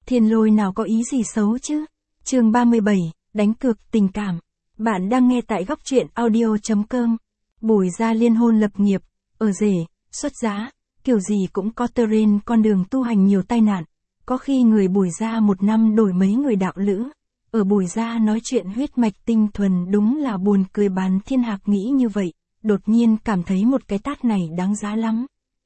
Thiên Lôi nào có ý gì xấu chứ? Chương 37, đánh cược tình cảm. Bạn đang nghe tại góc truyện audio.com. Bùi gia liên hôn lập nghiệp, ở rể, xuất giá, kiểu gì cũng có terrain con đường tu hành nhiều tai nạn. Có khi người Bùi gia một năm đổi mấy người đạo lữ. Ở Bùi gia nói chuyện huyết mạch tinh thuần đúng là buồn cười bán thiên hạc nghĩ như vậy, đột nhiên cảm thấy một cái tát này đáng giá lắm.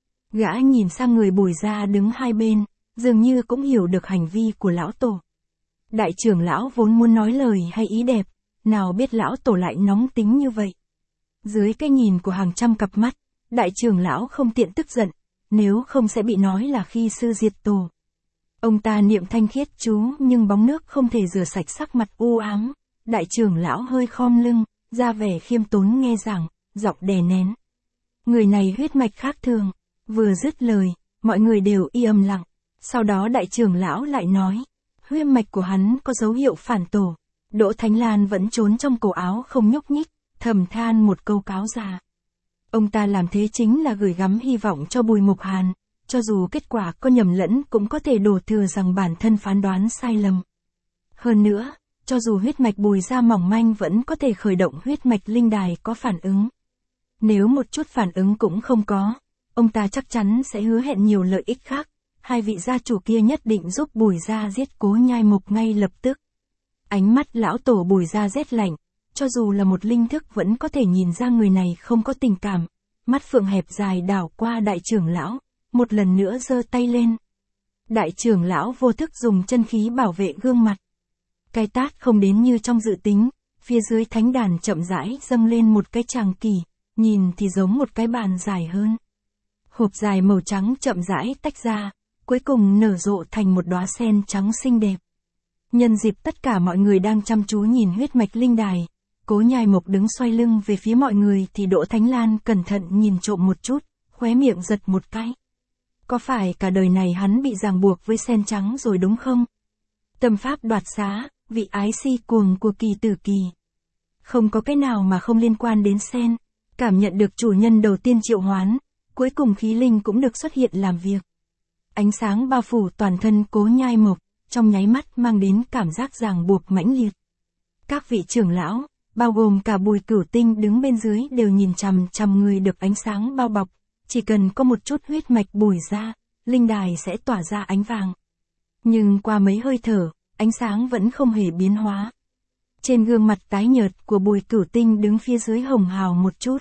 Gã nhìn sang người Bùi gia đứng hai bên, dường như cũng hiểu được hành vi của lão tổ. Đại trưởng lão vốn muốn nói lời hay ý đẹp, nào biết lão tổ lại nóng tính như vậy. Dưới cái nhìn của hàng trăm cặp mắt, đại trưởng lão không tiện tức giận, nếu không sẽ bị nói là khi sư diệt tổ. Ông ta niệm thanh khiết chú nhưng bóng nước không thể rửa sạch sắc mặt u ám. Đại trưởng lão hơi khom lưng, ra vẻ khiêm tốn nghe giảng, giọng đè nén. Người này huyết mạch khác thường. Vừa dứt lời, mọi người đều im lặng. Sau đó đại trưởng lão lại nói, huyết mạch của hắn có dấu hiệu phản tổ. Đỗ Thánh Lan vẫn trốn trong cổ áo không nhúc nhích, thầm than một câu cáo già. Ông ta làm thế chính là gửi gắm hy vọng cho Bùi Mục Hàn, cho dù kết quả có nhầm lẫn cũng có thể đổ thừa rằng bản thân phán đoán sai lầm. Hơn nữa, cho dù huyết mạch Bùi gia mỏng manh vẫn có thể khởi động huyết mạch linh đài có phản ứng. Nếu một chút phản ứng cũng không có, ông ta chắc chắn sẽ hứa hẹn nhiều lợi ích khác. Hai vị gia chủ kia nhất định giúp Bùi gia giết Cố Nhai Mục ngay lập tức. Ánh mắt lão tổ Bùi gia rét lạnh, cho dù là một linh thức vẫn có thể nhìn ra người này không có tình cảm. Mắt phượng hẹp dài đảo qua đại trưởng lão, một lần nữa giơ tay lên. Đại trưởng lão vô thức dùng chân khí bảo vệ gương mặt. Cái tát không đến như trong dự tính, phía dưới thánh đàn chậm rãi dâng lên một cái tràng kỳ, nhìn thì giống một cái bàn dài hơn. Hộp dài màu trắng chậm rãi tách ra, cuối cùng nở rộ thành một đóa sen trắng xinh đẹp. Nhân dịp tất cả mọi người đang chăm chú nhìn huyết mạch linh đài, Cố Nhai Mộc đứng xoay lưng về phía mọi người thì Đỗ Thánh Lan cẩn thận nhìn trộm một chút, khóe miệng giật một cái. Có phải cả đời này hắn bị ràng buộc với sen trắng rồi đúng không? Tâm pháp đoạt xá, vị ái si cuồng của kỳ tử kỳ. Không có cái nào mà không liên quan đến sen. Cảm nhận được chủ nhân đầu tiên triệu hoán, cuối cùng khí linh cũng được xuất hiện làm việc. Ánh sáng bao phủ toàn thân Cố Nhai Mộc, trong nháy mắt mang đến cảm giác ràng buộc mãnh liệt. Các vị trưởng lão, bao gồm cả Bùi Cửu Tinh đứng bên dưới đều nhìn chằm chằm người được ánh sáng bao bọc. Chỉ cần có một chút huyết mạch Bùi ra, linh đài sẽ tỏa ra ánh vàng. Nhưng qua mấy hơi thở, ánh sáng vẫn không hề biến hóa. Trên gương mặt tái nhợt của Bùi Cửu Tinh đứng phía dưới hồng hào một chút.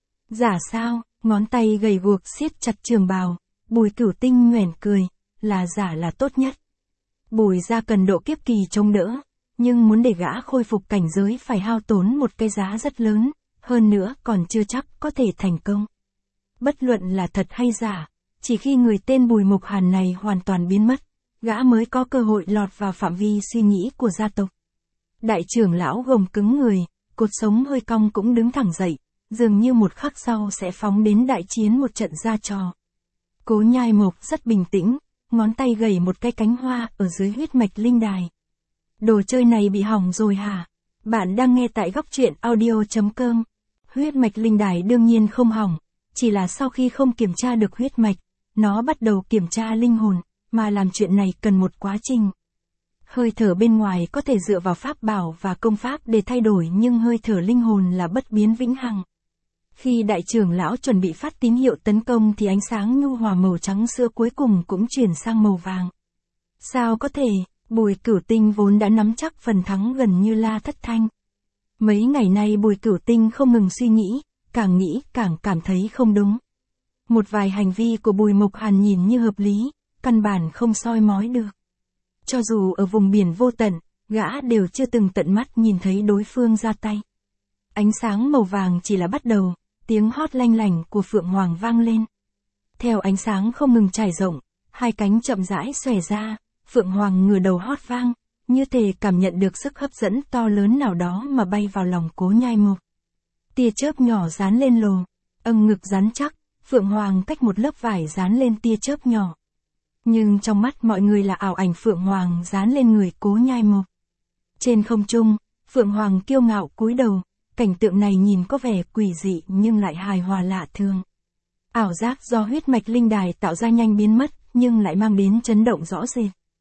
Giả sao, ngón tay gầy guộc siết chặt trường bào, Bùi Cửu Tinh nhoẻn cười, là giả là tốt nhất. Bùi gia cần độ kiếp kỳ chống đỡ, nhưng muốn để gã khôi phục cảnh giới phải hao tốn một cái giá rất lớn, hơn nữa còn chưa chắc có thể thành công. Bất luận là thật hay giả, chỉ khi người tên Bùi Mục Hàn này hoàn toàn biến mất, gã mới có cơ hội lọt vào phạm vi suy nghĩ của gia tộc. Đại trưởng lão gồng cứng người, cột sống hơi cong cũng đứng thẳng dậy, dường như một khắc sau sẽ phóng đến đại chiến một trận ra trò. Cố Nhai Mộc rất bình tĩnh, ngón tay gẩy một cái cánh hoa ở dưới huyết mạch linh đài. Đồ chơi này bị hỏng rồi hả? Bạn đang nghe tại góc truyện audio.com. Huyết mạch linh đài đương nhiên không hỏng, chỉ là sau khi không kiểm tra được huyết mạch, nó bắt đầu kiểm tra linh hồn, mà làm chuyện này cần một quá trình. Hơi thở bên ngoài có thể dựa vào pháp bảo và công pháp để thay đổi nhưng hơi thở linh hồn là bất biến vĩnh hằng. Khi đại trưởng lão chuẩn bị phát tín hiệu tấn công thì ánh sáng nhu hòa màu trắng sữa cuối cùng cũng chuyển sang màu vàng. Sao có thể, Bùi Cửu Tinh vốn đã nắm chắc phần thắng gần như la thất thanh. Mấy ngày nay Bùi Cửu Tinh không ngừng suy nghĩ càng cảm thấy không đúng. Một vài hành vi của Bùi Mục Hàn nhìn như hợp lý, căn bản không soi mói được. Cho dù ở vùng biển vô tận, gã đều chưa từng tận mắt nhìn thấy đối phương ra tay. Ánh sáng màu vàng chỉ là bắt đầu, tiếng hót lanh lảnh của Phượng Hoàng vang lên. Theo ánh sáng không ngừng trải rộng, hai cánh chậm rãi xòe ra, Phượng Hoàng ngửa đầu hót vang, như thể cảm nhận được sức hấp dẫn to lớn nào đó mà bay vào lòng Cố Nhai Mộc. Tia chớp nhỏ dán lên lồ, ngực rắn chắc, Phượng Hoàng cách một lớp vải dán lên tia chớp nhỏ. Nhưng trong mắt mọi người là ảo ảnh Phượng Hoàng dán lên người Cố Nhai Mộc. Trên không trung, Phượng Hoàng kiêu ngạo cúi đầu, cảnh tượng này nhìn có vẻ quỷ dị nhưng lại hài hòa lạ thường. Ảo giác do huyết mạch linh đài tạo ra nhanh biến mất, nhưng lại mang đến chấn động rõ rệt.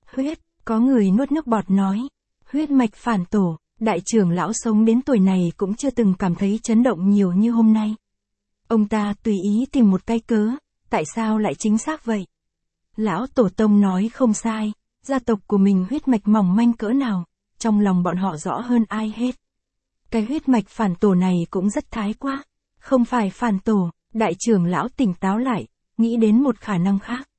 Huyết, có người nuốt nước bọt nói. Huyết mạch phản tổ, đại trưởng lão sống đến tuổi này cũng chưa từng cảm thấy chấn động nhiều như hôm nay. Ông ta tùy ý tìm một cái cớ, tại sao lại chính xác vậy? Lão tổ tông nói không sai, gia tộc của mình huyết mạch mỏng manh cỡ nào, trong lòng bọn họ rõ hơn ai hết. Cái huyết mạch phản tổ này cũng rất thái quá, không phải phản tổ, đại trưởng lão tỉnh táo lại, nghĩ đến một khả năng khác.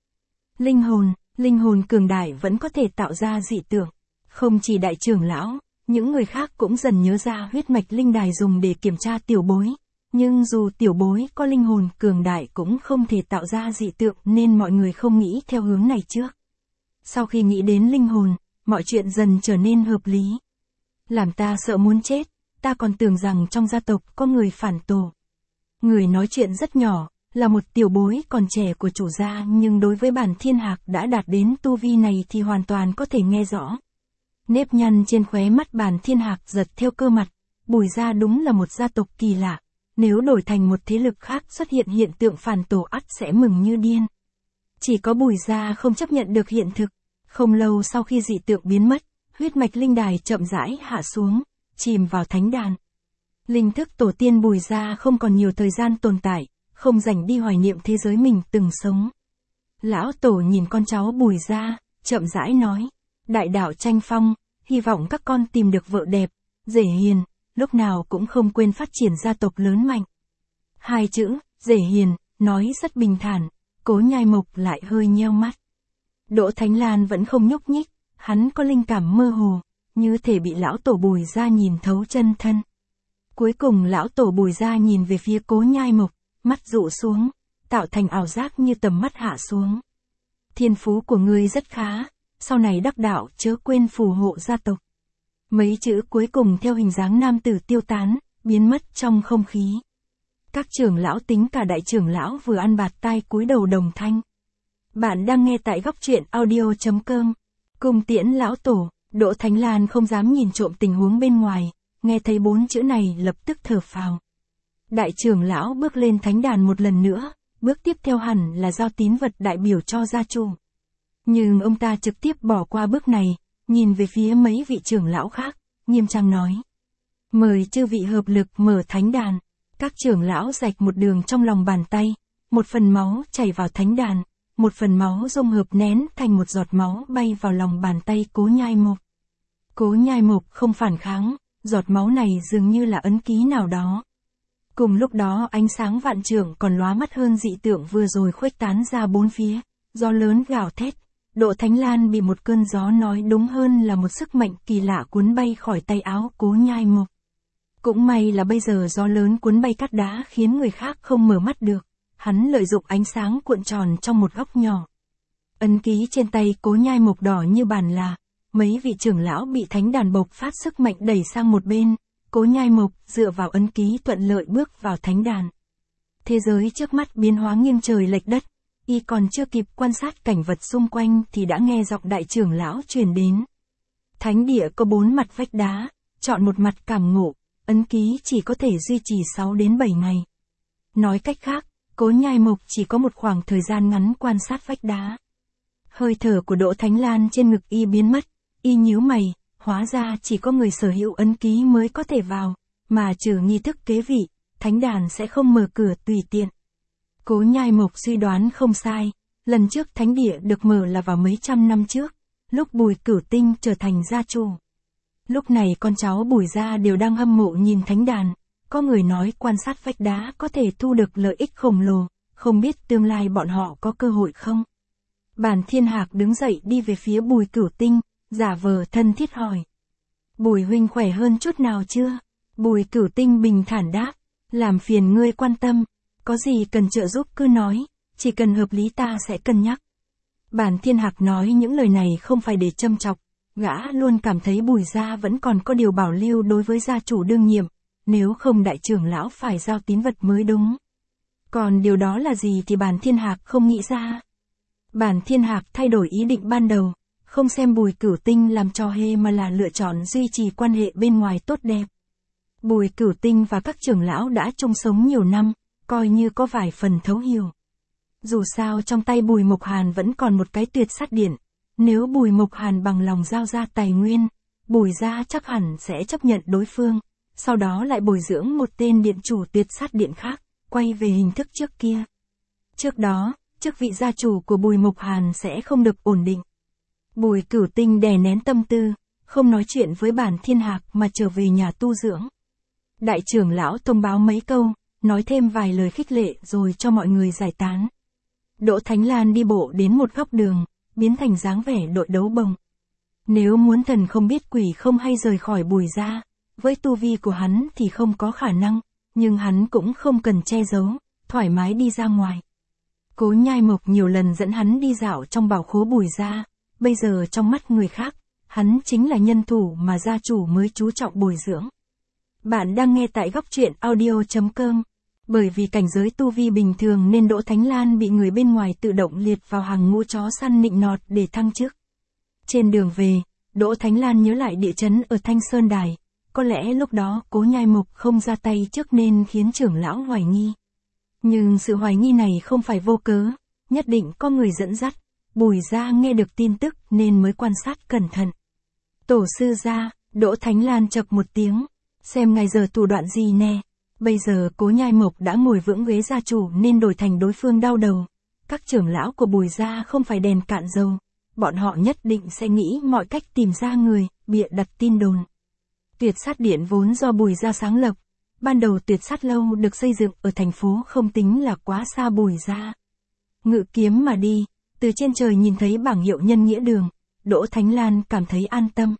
Linh hồn cường đại vẫn có thể tạo ra dị tượng. Không chỉ đại trưởng lão, những người khác cũng dần nhớ ra huyết mạch linh đài dùng để kiểm tra tiểu bối. Nhưng dù tiểu bối có linh hồn cường đại cũng không thể tạo ra dị tượng nên mọi người không nghĩ theo hướng này trước. Sau khi nghĩ đến linh hồn, mọi chuyện dần trở nên hợp lý. Làm ta sợ muốn chết, ta còn tưởng rằng trong gia tộc có người phản tổ. Người nói chuyện rất nhỏ, là một tiểu bối còn trẻ của chủ gia nhưng đối với bản thiên hạc đã đạt đến tu vi này thì hoàn toàn có thể nghe rõ. Nếp nhăn trên khóe mắt bản thiên hạc giật theo cơ mặt, Bùi gia đúng là một gia tộc kỳ lạ. Nếu đổi thành một thế lực khác xuất hiện hiện tượng phản tổ ắt sẽ mừng như điên. Chỉ có Bùi gia không chấp nhận được hiện thực. Không lâu sau khi dị tượng biến mất, huyết mạch linh đài chậm rãi hạ xuống, chìm vào thánh đàn. Linh thức tổ tiên Bùi gia không còn nhiều thời gian tồn tại, không rảnh đi hoài niệm thế giới mình từng sống. Lão tổ nhìn con cháu Bùi gia, chậm rãi nói, đại đạo tranh phong, hy vọng các con tìm được vợ đẹp, rể hiền, lúc nào cũng không quên phát triển gia tộc lớn mạnh. Hai chữ, rể hiền, nói rất bình thản, Cố Nhai Mộc lại hơi nheo mắt. Đỗ Thánh Lan vẫn không nhúc nhích, hắn có linh cảm mơ hồ, như thể bị lão tổ Bùi gia nhìn thấu chân thân. Cuối cùng lão tổ Bùi gia nhìn về phía Cố Nhai Mộc, mắt dụ xuống, tạo thành ảo giác như tầm mắt hạ xuống. Thiên phú của ngươi rất khá, sau này đắc đạo chớ quên phù hộ gia tộc. Mấy chữ cuối cùng theo hình dáng nam tử tiêu tán, biến mất trong không khí. Các trưởng lão tính cả đại trưởng lão vừa ăn bạt tai cúi đầu đồng thanh. Bạn đang nghe tại góc truyện audio.com. Cung tiễn lão tổ, Đỗ Thánh Lan không dám nhìn trộm tình huống bên ngoài, nghe thấy 4 chữ này lập tức thở phào. Đại trưởng lão bước lên thánh đàn một lần nữa, bước tiếp theo hẳn là giao tín vật đại biểu cho gia chủ. Nhưng ông ta trực tiếp bỏ qua bước này, nhìn về phía mấy vị trưởng lão khác, nghiêm trang nói. Mời chư vị hợp lực mở thánh đàn. Các trưởng lão rạch một đường trong lòng bàn tay, một phần máu chảy vào thánh đàn, một phần máu dung hợp nén thành một giọt máu bay vào lòng bàn tay Cố Nhai Mộc. Cố Nhai Mộc không phản kháng, giọt máu này dường như là ấn ký nào đó. Cùng lúc đó ánh sáng vạn trượng còn lóa mắt hơn dị tượng vừa rồi khuếch tán ra bốn phía, gió lớn gào thét. Đỗ Thánh Lan bị một cơn gió nói đúng hơn là một sức mạnh kỳ lạ cuốn bay khỏi tay áo Cố Nhai Mộc. Cũng may là bây giờ gió lớn cuốn bay cát đá khiến người khác không mở mắt được, hắn lợi dụng ánh sáng cuộn tròn trong một góc nhỏ. Ấn ký trên tay Cố Nhai Mộc đỏ như bàn là, mấy vị trưởng lão bị thánh đàn bộc phát sức mạnh đẩy sang một bên, Cố Nhai Mộc dựa vào ấn ký thuận lợi bước vào thánh đàn. Thế giới trước mắt biến hóa nghiêng trời lệch đất. Y còn chưa kịp quan sát cảnh vật xung quanh thì đã nghe giọng đại trưởng lão truyền đến. Thánh địa có 4 mặt vách đá, chọn một mặt cảm ngộ, ấn ký chỉ có thể duy trì 6 đến 7 ngày. Nói cách khác, Cố Nhai Mộc chỉ có một khoảng thời gian ngắn quan sát vách đá. Hơi thở của Đỗ Thánh Lan trên ngực y biến mất, y nhíu mày, hóa ra chỉ có người sở hữu ấn ký mới có thể vào, mà trừ nghi thức kế vị, thánh đàn sẽ không mở cửa tùy tiện. Cố Nhai Mộc suy đoán không sai, lần trước thánh địa được mở là vào mấy trăm năm trước, lúc Bùi Cửu Tinh trở thành gia chủ. Lúc này con cháu Bùi gia đều đang hâm mộ nhìn thánh đàn, có người nói quan sát vách đá có thể thu được lợi ích khổng lồ, không biết tương lai bọn họ có cơ hội không. Bản Thiên Hạc đứng dậy đi về phía Bùi Cửu Tinh, giả vờ thân thiết hỏi. Bùi huynh khỏe hơn chút nào chưa? Bùi Cửu Tinh bình thản đáp, làm phiền ngươi quan tâm. Có gì cần trợ giúp cứ nói, chỉ cần hợp lý ta sẽ cân nhắc. Bản Thiên Hạc nói những lời này không phải để châm chọc, gã luôn cảm thấy Bùi gia vẫn còn có điều bảo lưu đối với gia chủ đương nhiệm, nếu không đại trưởng lão phải giao tín vật mới đúng. Còn điều đó là gì thì Bản Thiên Hạc không nghĩ ra. Bản Thiên Hạc thay đổi ý định ban đầu, không xem Bùi Cửu Tinh làm trò hề mà là lựa chọn duy trì quan hệ bên ngoài tốt đẹp. Bùi Cửu Tinh và các trưởng lão đã chung sống nhiều năm, coi như có vài phần thấu hiểu. Dù sao trong tay Bùi Mộc Hàn vẫn còn một cái tuyệt sát điện, Nếu Bùi Mộc Hàn bằng lòng giao ra tài nguyên, Bùi gia chắc hẳn sẽ chấp nhận đối phương, sau đó lại bồi dưỡng một tên điện chủ tuyệt sát điện khác, quay về hình thức trước kia. Trước đó, chức vị gia chủ của Bùi Mộc Hàn sẽ không được ổn định. Bùi Cửu Tinh đè nén tâm tư, không nói chuyện với Bản Thiên Hạc mà trở về nhà tu dưỡng. Đại trưởng lão thông báo mấy câu, nói thêm vài lời khích lệ rồi cho mọi người giải tán. Đỗ Thánh Lan đi bộ đến một góc đường, biến thành dáng vẻ đội đấu bồng. Nếu muốn thần không biết quỷ không hay rời khỏi Bùi gia, với tu vi của hắn thì không có khả năng, nhưng hắn cũng không cần che giấu, thoải mái đi ra ngoài. Cố Nhai Mộc nhiều lần dẫn hắn đi dạo trong bảo khố Bùi gia, bây giờ trong mắt người khác, hắn chính là nhân thủ mà gia chủ mới chú trọng bồi dưỡng. Bạn đang nghe tại góc truyện audio.com. Bởi vì cảnh giới tu vi bình thường nên Đỗ Thánh Lan bị người bên ngoài tự động liệt vào hàng ngũ chó săn nịnh nọt để thăng chức. Trên đường về, Đỗ Thánh Lan nhớ lại địa chấn ở Thanh Sơn Đài, có lẽ lúc đó Cố Nhai Mộc không ra tay trước nên khiến trưởng lão hoài nghi. Nhưng sự hoài nghi này không phải vô cớ, nhất định có người dẫn dắt. Bùi gia nghe được tin tức nên mới quan sát cẩn thận. Tổ sư gia, Đỗ Thánh Lan chậc một tiếng, xem ngài giờ thủ đoạn gì nè. Bây giờ Cố Nhai Mộc đã ngồi vững ghế gia chủ nên đổi thành đối phương đau đầu. Các trưởng lão của Bùi gia không phải đèn cạn dầu, bọn họ nhất định sẽ nghĩ mọi cách tìm ra người, bịa đặt tin đồn. Tuyệt sát điện vốn do Bùi gia sáng lập, ban đầu tuyệt sát lâu được xây dựng ở thành phố không tính là quá xa Bùi gia. Ngự kiếm mà đi, từ trên trời nhìn thấy bảng hiệu Nhân Nghĩa Đường, Đỗ Thánh Lan cảm thấy an tâm.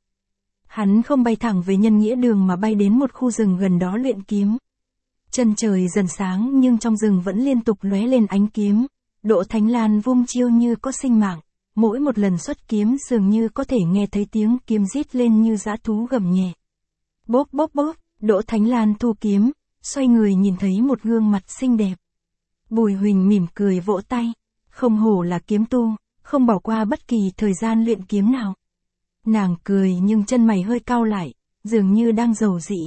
Hắn không bay thẳng về Nhân Nghĩa Đường mà bay đến một khu rừng gần đó luyện kiếm. Chân trời dần sáng nhưng trong rừng vẫn liên tục lóe lên ánh kiếm. Đỗ Thánh Lan vung chiêu như có sinh mạng, mỗi một lần xuất kiếm dường như có thể nghe thấy tiếng kiếm rít lên như dã thú gầm nhẹ. Bốp bốp bốp, Đỗ Thánh Lan thu kiếm, xoay người nhìn thấy một gương mặt xinh đẹp. Bùi Huỳnh mỉm cười vỗ tay, không hổ là kiếm tu, không bỏ qua bất kỳ thời gian luyện kiếm nào. Nàng cười nhưng chân mày hơi cau lại, dường như đang giàu dĩ.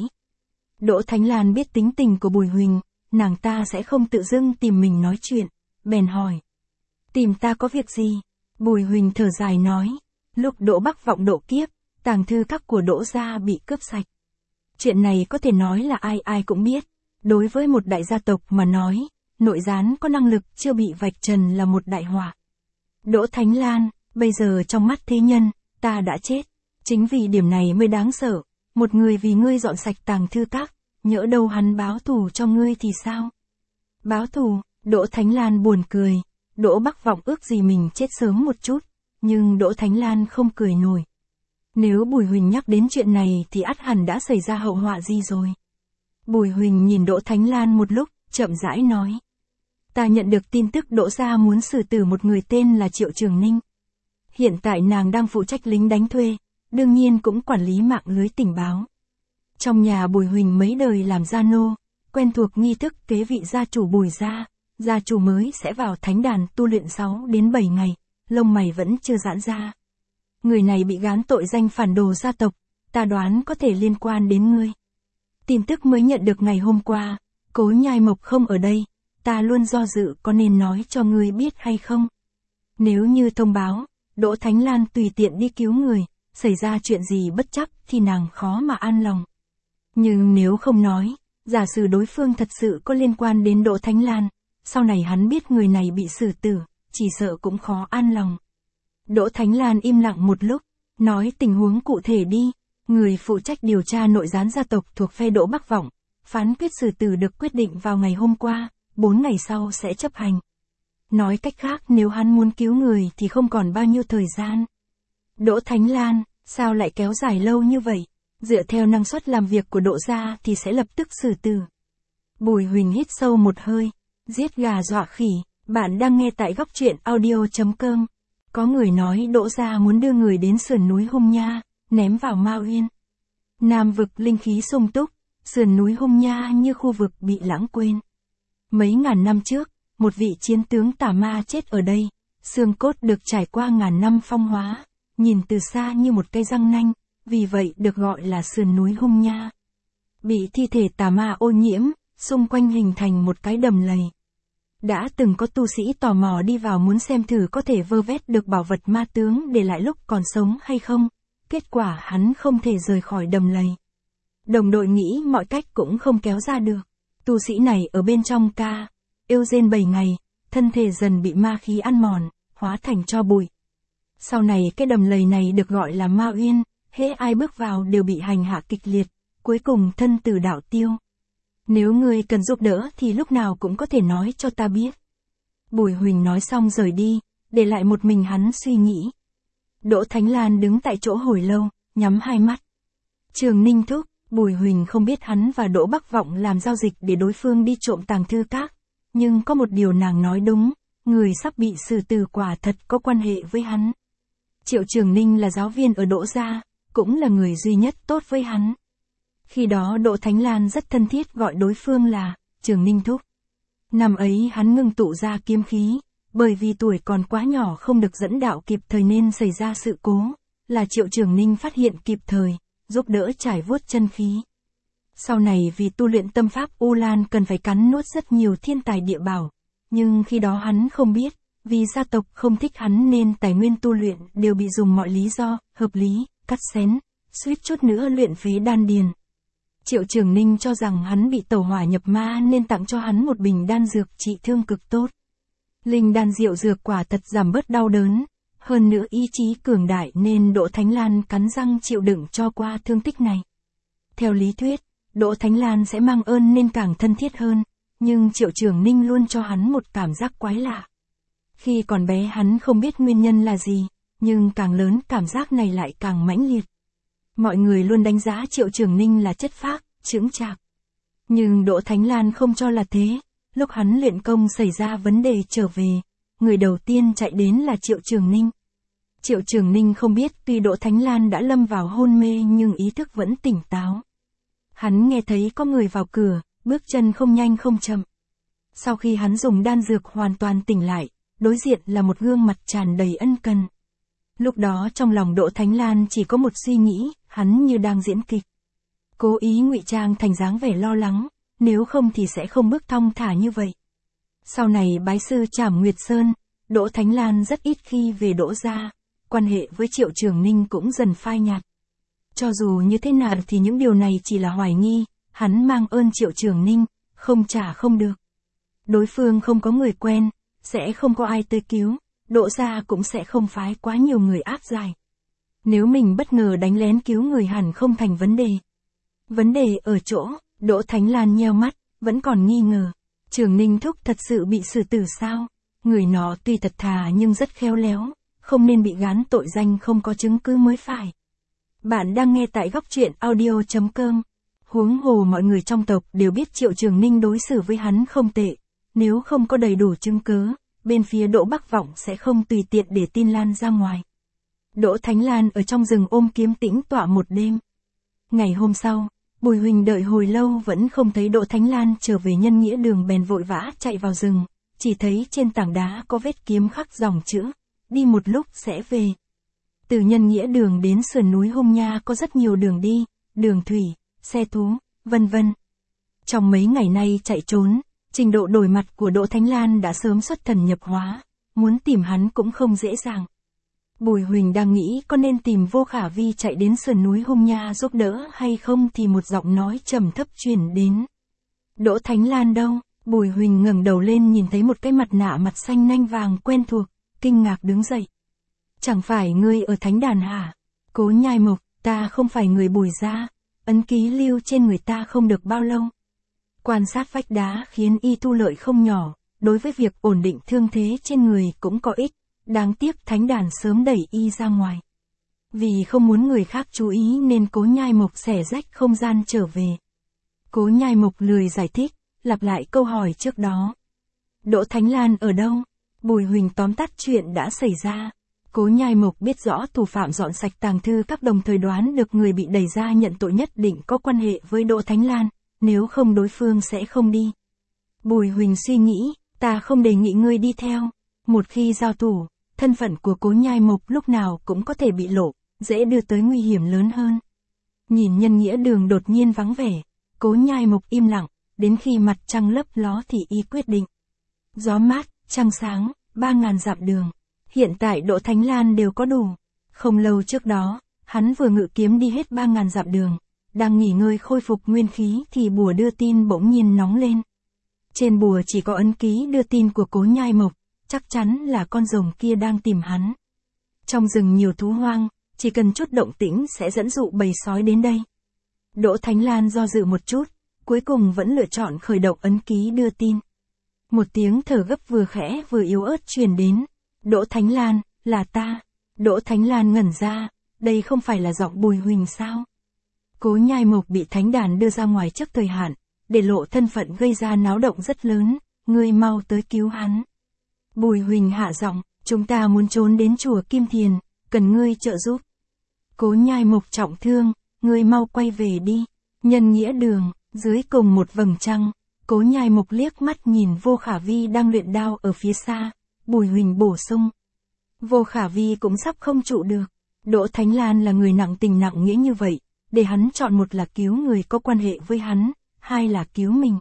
Đỗ Thánh Lan biết tính tình của Bùi Huỳnh, nàng ta sẽ không tự dưng tìm mình nói chuyện, bèn hỏi. Tìm ta có việc gì? Bùi Huỳnh thở dài nói, lúc Đỗ Bắc vọng độ kiếp, tàng thư các của Đỗ gia bị cướp sạch. Chuyện này có thể nói là ai ai cũng biết, đối với một đại gia tộc mà nói, nội gián có năng lực chưa bị vạch trần là một đại họa. Đỗ Thánh Lan, bây giờ trong mắt thế nhân, ta đã chết, chính vì điểm này mới đáng sợ, một người vì ngươi dọn sạch tàng thư các, nhỡ đâu hắn báo thù cho ngươi thì sao? Báo thù, Đỗ Thánh Lan buồn cười, Đỗ Bắc vọng ước gì mình chết sớm một chút, nhưng Đỗ Thánh Lan không cười nổi. Nếu Bùi Huỳnh nhắc đến chuyện này thì ắt hẳn đã xảy ra hậu họa gì rồi. Bùi Huỳnh nhìn Đỗ Thánh Lan một lúc, chậm rãi nói. Ta nhận được tin tức Đỗ gia muốn xử tử một người tên là Triệu Trường Ninh. Hiện tại nàng đang phụ trách lính đánh thuê, đương nhiên cũng quản lý mạng lưới tình báo. Trong nhà Bùi Huỳnh mấy đời làm gia nô, quen thuộc nghi thức kế vị gia chủ Bùi gia, gia chủ mới sẽ vào thánh đàn tu luyện 6 đến 7 ngày, lông mày vẫn chưa giãn ra. Người này bị gán tội danh phản đồ gia tộc, ta đoán có thể liên quan đến ngươi. Tin tức mới nhận được ngày hôm qua, Cố Nhai Mộc không ở đây, ta luôn do dự có nên nói cho ngươi biết hay không. Nếu như thông báo, Đỗ Thánh Lan tùy tiện đi cứu người, xảy ra chuyện gì bất chắc thì nàng khó mà an lòng. Nhưng nếu không nói, giả sử đối phương thật sự có liên quan đến Đỗ Thánh Lan, sau này hắn biết người này bị xử tử, chỉ sợ cũng khó an lòng. Đỗ Thánh Lan im lặng một lúc, nói tình huống cụ thể đi. Người phụ trách điều tra nội gián gia tộc thuộc phe Đỗ Bắc Vọng, phán quyết xử tử được quyết định vào ngày hôm qua, 4 ngày sau sẽ chấp hành. Nói cách khác nếu hắn muốn cứu người thì không còn bao nhiêu thời gian. Đỗ Thánh Lan, sao lại kéo dài lâu như vậy? Dựa theo năng suất làm việc của Đỗ gia thì sẽ lập tức xử tử. Bùi Huỳnh hít sâu một hơi, giết gà dọa khỉ, bạn đang nghe tại góc truyện audio.com. Có người nói Đỗ gia muốn đưa người đến sườn núi Hung Nha, ném vào Ma Uyên. Nam vực linh khí sung túc, sườn núi Hung Nha như khu vực bị lãng quên. Mấy ngàn năm trước, một vị chiến tướng tà ma chết ở đây, xương cốt được trải qua ngàn năm phong hóa, nhìn từ xa như một cây răng nanh, vì vậy được gọi là sườn núi Hung Nha. Bị thi thể tà ma ô nhiễm, xung quanh hình thành một cái đầm lầy. Đã từng có tu sĩ tò mò đi vào muốn xem thử có thể vơ vét được bảo vật ma tướng để lại lúc còn sống hay không. Kết quả hắn không thể rời khỏi đầm lầy. Đồng đội nghĩ mọi cách cũng không kéo ra được. Tu sĩ này ở bên trong yêu rên 7 ngày, thân thể dần bị ma khí ăn mòn, hóa thành tro bụi. Sau này cái đầm lầy này được gọi là Ma Uyên, hễ ai bước vào đều bị hành hạ kịch liệt, cuối cùng thân tử đạo tiêu. Nếu ngươi cần giúp đỡ thì lúc nào cũng có thể nói cho ta biết. Bùi Huỳnh nói xong rời đi, để lại một mình hắn suy nghĩ. Đỗ Thánh Lan đứng tại chỗ hồi lâu, nhắm hai mắt. Trường Ninh thúc, Bùi Huỳnh không biết hắn và Đỗ Bắc Vọng làm giao dịch để đối phương đi trộm tàng thư các. Nhưng có một điều nàng nói đúng, người sắp bị xử tử quả thật có quan hệ với hắn. Triệu Trường Ninh là giáo viên ở Đỗ gia, cũng là người duy nhất tốt với hắn. Khi đó Đỗ Thánh Lan rất thân thiết gọi đối phương là Trường Ninh thúc. Năm ấy hắn ngưng tụ ra kiếm khí, bởi vì tuổi còn quá nhỏ không được dẫn đạo kịp thời nên xảy ra sự cố, là Triệu Trường Ninh phát hiện kịp thời, giúp đỡ trải vuốt chân khí. Sau này vì tu luyện tâm pháp U Lan cần phải cắn nuốt rất nhiều thiên tài địa bảo, nhưng khi đó hắn không biết, vì gia tộc không thích hắn nên tài nguyên tu luyện đều bị dùng mọi lý do, hợp lý, cắt xén, suýt chút nữa luyện phế đan điền. Triệu Trường Ninh cho rằng hắn bị tẩu hỏa nhập ma nên tặng cho hắn một bình đan dược trị thương cực tốt. Linh đan diệu dược quả thật giảm bớt đau đớn, hơn nữa ý chí cường đại nên Đỗ Thánh Lan cắn răng chịu đựng cho qua thương tích này. Theo lý thuyết, Đỗ Thánh Lan sẽ mang ơn nên càng thân thiết hơn, nhưng Triệu Trường Ninh luôn cho hắn một cảm giác quái lạ. Khi còn bé hắn không biết nguyên nhân là gì, nhưng càng lớn cảm giác này lại càng mãnh liệt. Mọi người luôn đánh giá Triệu Trường Ninh là chất phác, chững chạc. Nhưng Đỗ Thánh Lan không cho là thế, lúc hắn luyện công xảy ra vấn đề trở về, người đầu tiên chạy đến là Triệu Trường Ninh. Triệu Trường Ninh không biết tuy Đỗ Thánh Lan đã lâm vào hôn mê nhưng ý thức vẫn tỉnh táo. Hắn nghe thấy có người vào cửa, bước chân không nhanh không chậm. Sau khi hắn dùng đan dược hoàn toàn tỉnh lại, đối diện là một gương mặt tràn đầy ân cần. Lúc đó trong lòng Đỗ Thánh Lan chỉ có một suy nghĩ, hắn như đang diễn kịch. Cố ý ngụy trang thành dáng vẻ lo lắng, nếu không thì sẽ không bước thong thả như vậy. Sau này bái sư Trảm Nguyệt Sơn, Đỗ Thánh Lan rất ít khi về Đỗ gia, quan hệ với Triệu Trường Ninh cũng dần phai nhạt. Cho dù như thế nào thì những điều này chỉ là hoài nghi, hắn mang ơn Triệu Trường Ninh, không trả không được. Đối phương không có người quen, sẽ không có ai tới cứu, Đỗ gia cũng sẽ không phái quá nhiều người áp giải. Nếu mình bất ngờ đánh lén cứu người hẳn không thành vấn đề. Vấn đề ở chỗ, Đỗ Thánh Lan nheo mắt, vẫn còn nghi ngờ. Trường Ninh thúc thật sự bị xử tử sao? Người nó tuy thật thà nhưng rất khéo léo, không nên bị gán tội danh không có chứng cứ mới phải. Bạn đang nghe tại góc truyện audio.com. Huống hồ mọi người trong tộc đều biết Triệu Trường Ninh đối xử với hắn không tệ. Nếu không có đầy đủ chứng cứ, bên phía Đỗ Bắc Vọng sẽ không tùy tiện để tin lan ra ngoài. Đỗ Thánh Lan ở trong rừng ôm kiếm tĩnh tọa một đêm. Ngày hôm sau, Bùi Huỳnh đợi hồi lâu vẫn không thấy Đỗ Thánh Lan trở về Nhân Nghĩa Đường bèn vội vã chạy vào rừng, chỉ thấy trên tảng đá có vết kiếm khắc dòng chữ, đi một lúc sẽ về. Từ Nhân Nghĩa Đường đến sườn núi Hung Nha có rất nhiều đường đi, đường thủy, xe thú, vân vân. Trong mấy ngày nay chạy trốn, trình độ đổi mặt của Đỗ Thánh Lan đã sớm xuất thần nhập hóa, muốn tìm hắn cũng không dễ dàng. Bùi Huỳnh đang nghĩ có nên tìm Vô Khả Vi chạy đến sườn núi Hung Nha giúp đỡ hay không thì một giọng nói trầm thấp truyền đến. Đỗ Thánh Lan đâu? Bùi Huỳnh ngẩng đầu lên nhìn thấy một cái mặt nạ mặt xanh nanh vàng quen thuộc, kinh ngạc đứng dậy. Chẳng phải ngươi ở Thánh Đàn hả? Cố Nhai Mộc, ta không phải người Bùi gia, ấn ký lưu trên người ta không được bao lâu. Quan sát vách đá khiến y thu lợi không nhỏ, đối với việc ổn định thương thế trên người cũng có ích. Đáng tiếc Thánh Đàn sớm đẩy y ra ngoài. Vì không muốn người khác chú ý nên Cố Nhai Mộc xẻ rách không gian trở về. Cố Nhai Mộc lười giải thích, lặp lại câu hỏi trước đó. Đỗ Thánh Lan ở đâu? Bùi Huỳnh tóm tắt chuyện đã xảy ra. Cố Nhai Mộc biết rõ thủ phạm dọn sạch tàng thư các đồng thời đoán được người bị đẩy ra nhận tội nhất định có quan hệ với Đỗ Thánh Lan, nếu không đối phương sẽ không đi. Bùi Huỳnh suy nghĩ, ta không đề nghị ngươi đi theo. Một khi giao thủ, thân phận của Cố Nhai Mộc lúc nào cũng có thể bị lộ, dễ đưa tới nguy hiểm lớn hơn. Nhìn Nhân Nghĩa Đường đột nhiên vắng vẻ, Cố Nhai Mộc im lặng, đến khi mặt trăng lấp ló thì y quyết định. Gió mát, trăng sáng, 3.000 dặm đường. Hiện tại Đỗ Thánh Lan đều có đủ. Không lâu trước đó, hắn vừa ngự kiếm đi hết 3.000 dặm đường. Đang nghỉ ngơi khôi phục nguyên khí thì bùa đưa tin bỗng nhiên nóng lên. Trên bùa chỉ có ấn ký đưa tin của Cố Nhai Mộc, chắc chắn là con rồng kia đang tìm hắn. Trong rừng nhiều thú hoang, chỉ cần chút động tĩnh sẽ dẫn dụ bầy sói đến đây. Đỗ Thánh Lan do dự một chút, cuối cùng vẫn lựa chọn khởi động ấn ký đưa tin. Một tiếng thở gấp vừa khẽ vừa yếu ớt truyền đến. Đỗ Thánh Lan, là ta. Đỗ Thánh Lan ngẩn ra, đây không phải là giọng Bùi Huỳnh sao? Cố Nhai Mộc bị thánh đàn đưa ra ngoài trước thời hạn, để lộ thân phận gây ra náo động rất lớn, ngươi mau tới cứu hắn. Bùi Huỳnh hạ giọng, chúng ta muốn trốn đến chùa Kim Thiền, cần ngươi trợ giúp. Cố Nhai Mộc trọng thương, ngươi mau quay về đi. Nhân nghĩa đường, dưới cùng một vầng trăng, Cố Nhai Mộc liếc mắt nhìn Vô Khả Vi đang luyện đao ở phía xa, Bùi Huỳnh bổ sung. Vô Khả Vi cũng sắp không trụ được. Đỗ Thánh Lan là người nặng tình nặng nghĩa như vậy, để hắn chọn một là cứu người có quan hệ với hắn, hai là cứu mình.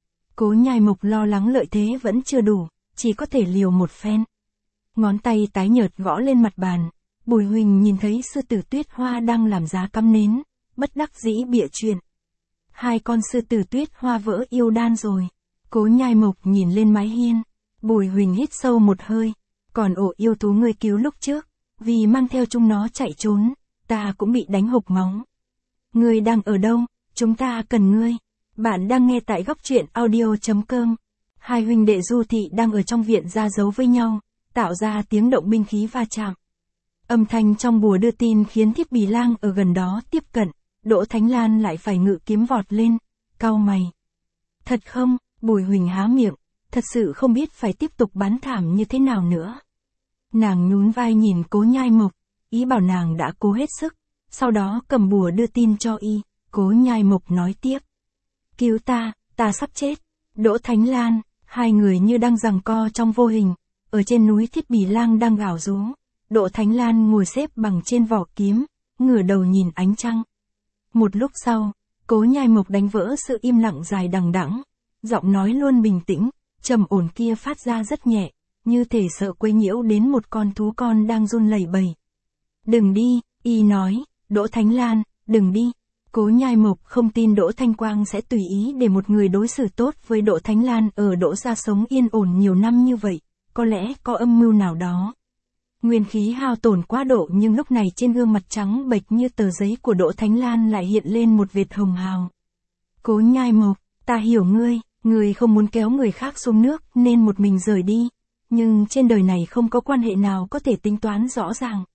Cố Nhai Mộc lo lắng lợi thế vẫn chưa đủ, chỉ có thể liều một phen. Ngón tay tái nhợt gõ lên mặt bàn, Bùi Huỳnh nhìn thấy sư tử Tuyết Hoa đang làm giá cắm nến, bất đắc dĩ bịa chuyện. Hai con sư tử Tuyết Hoa vỡ yêu đan rồi. Cố Nhai Mộc nhìn lên mái hiên, Bùi Huỳnh hít sâu một hơi, còn ổ yêu thú ngươi cứu lúc trước, vì mang theo chúng nó chạy trốn, ta cũng bị đánh hộc máu. Ngươi đang ở đâu, chúng ta cần ngươi. Bạn đang nghe tại góc truyện audio.com. Hai huynh đệ Du Thị đang ở trong viện ra dấu với nhau, tạo ra tiếng động binh khí va chạm. Âm thanh trong bùa đưa tin khiến Thiết Bì Lang ở gần đó tiếp cận, Đỗ Thánh Lan lại phải ngự kiếm vọt lên, cau mày. Thật không? Bùi Huỳnh há miệng, thật sự không biết phải tiếp tục bán thảm như thế nào nữa. Nàng nhún vai nhìn Cố Nhai Mộc, ý bảo nàng đã cố hết sức, sau đó cầm bùa đưa tin cho y. Cố Nhai Mộc nói tiếp. Cứu ta sắp chết. Đỗ Thánh Lan, hai người như đang giằng co trong vô hình, ở trên núi Thiết Bì Lang đang gào rú. Đỗ Thánh Lan ngồi xếp bằng trên vỏ kiếm, ngửa đầu nhìn ánh trăng. Một lúc sau, Cố Nhai Mộc đánh vỡ sự im lặng dài đằng đẵng, giọng nói luôn bình tĩnh, trầm ổn kia phát ra rất nhẹ, như thể sợ quấy nhiễu đến một con thú con đang run lẩy bẩy. Đừng đi, y nói, Đỗ Thánh Lan, đừng đi. Cố Nhai Mộc không tin Đỗ Thanh Quang sẽ tùy ý để một người đối xử tốt với Đỗ Thánh Lan ở Đỗ gia sống yên ổn nhiều năm như vậy, có lẽ có âm mưu nào đó. Nguyên khí hao tổn quá độ nhưng lúc này trên gương mặt trắng bệch như tờ giấy của Đỗ Thánh Lan lại hiện lên một vệt hồng hào. Cố Nhai Mộc, ta hiểu ngươi không muốn kéo người khác xuống nước nên một mình rời đi, nhưng trên đời này không có quan hệ nào có thể tính toán rõ ràng.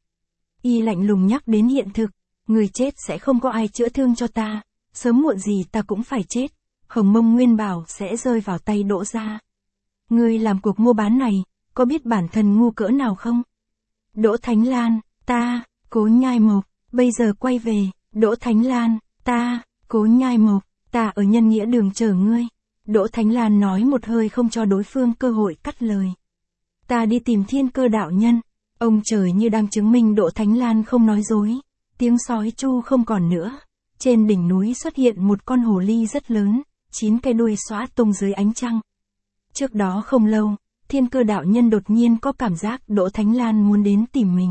Y lạnh lùng nhắc đến hiện thực, người chết sẽ không có ai chữa thương cho ta, sớm muộn gì ta cũng phải chết, Hồng Mông Nguyên Bảo sẽ rơi vào tay Đỗ gia. Ngươi làm cuộc mua bán này, có biết bản thân ngu cỡ nào không? Đỗ Thánh Lan, Cố Nhai Mộc, bây giờ quay về. Đỗ Thánh Lan, Cố Nhai Mộc, ta ở nhân nghĩa đường chờ ngươi. Đỗ Thánh Lan nói một hơi không cho đối phương cơ hội cắt lời. Ta đi tìm Thiên Cơ đạo nhân. Ông trời như đang chứng minh Đỗ Thánh Lan không nói dối. Tiếng sói chu không còn nữa. Trên đỉnh núi xuất hiện một con hồ ly rất lớn, 9 cái đuôi xõa tung dưới ánh trăng. Trước đó không lâu, Thiên Cơ đạo nhân đột nhiên có cảm giác Đỗ Thánh Lan muốn đến tìm mình.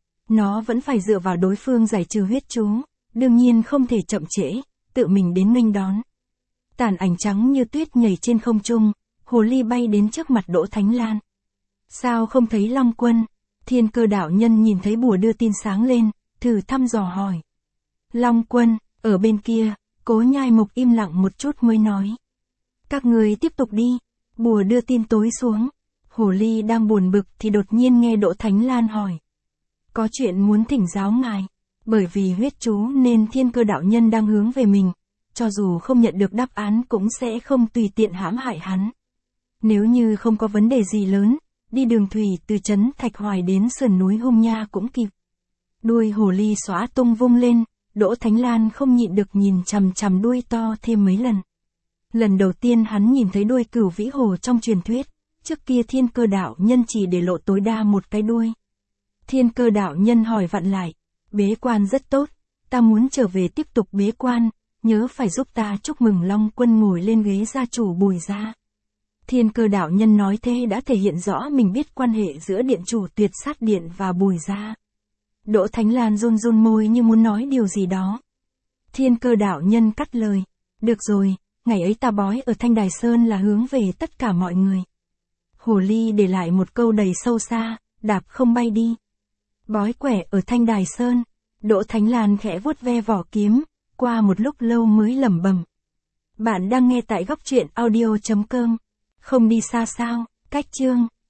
Nó vẫn phải dựa vào đối phương giải trừ huyết chú, đương nhiên không thể chậm trễ, tự mình đến nghênh đón. Tàn ảnh trắng như tuyết nhảy trên không trung, hồ ly bay đến trước mặt Đỗ Thánh Lan. Sao không thấy Long Quân? Thiên Cơ đạo nhân nhìn thấy bùa đưa tin sáng lên, thử thăm dò hỏi. Long Quân, ở bên kia. Cố Nhai Mộc im lặng một chút mới nói. Các người tiếp tục đi. Bùa đưa tin tối xuống. Hồ ly đang buồn bực thì đột nhiên nghe Đỗ Thánh Lan hỏi. Có chuyện muốn thỉnh giáo ngài. Bởi vì huyết chú nên Thiên Cơ đạo nhân đang hướng về mình. Cho dù không nhận được đáp án cũng sẽ không tùy tiện hãm hại hắn. Nếu như không có vấn đề gì lớn, đi đường thủy từ trấn Thạch Hoài đến sườn núi Hung Nha cũng kịp. Đuôi hồ ly xóa tung vung lên, Đỗ Thánh Lan không nhịn được nhìn chằm chằm đuôi to thêm mấy lần. Lần đầu tiên hắn nhìn thấy đuôi Cửu Vĩ Hồ trong truyền thuyết, trước kia Thiên Cơ đạo nhân chỉ để lộ tối đa một cái đuôi. Thiên Cơ đạo nhân hỏi vặn lại, bế quan rất tốt, ta muốn trở về tiếp tục bế quan, nhớ phải giúp ta chúc mừng Long Quân ngồi lên ghế gia chủ Bùi gia. Thiên Cơ đạo nhân nói thế đã thể hiện rõ mình biết quan hệ giữa điện chủ Tuyệt Sát Điện và Bùi gia. Đỗ Thánh Lan run run môi như muốn nói điều gì đó. Thiên Cơ đạo nhân cắt lời. Được rồi, ngày ấy ta bói ở Thanh Đài Sơn là hướng về tất cả mọi người. Hồ ly để lại một câu đầy sâu xa, đạp không bay đi. Bói quẻ ở Thanh Đài Sơn. Đỗ Thánh Lan khẽ vuốt ve vỏ kiếm, qua một lúc lâu mới lẩm bẩm. Bạn đang nghe tại góc truyện audio.com. Không đi xa sao, cách chương.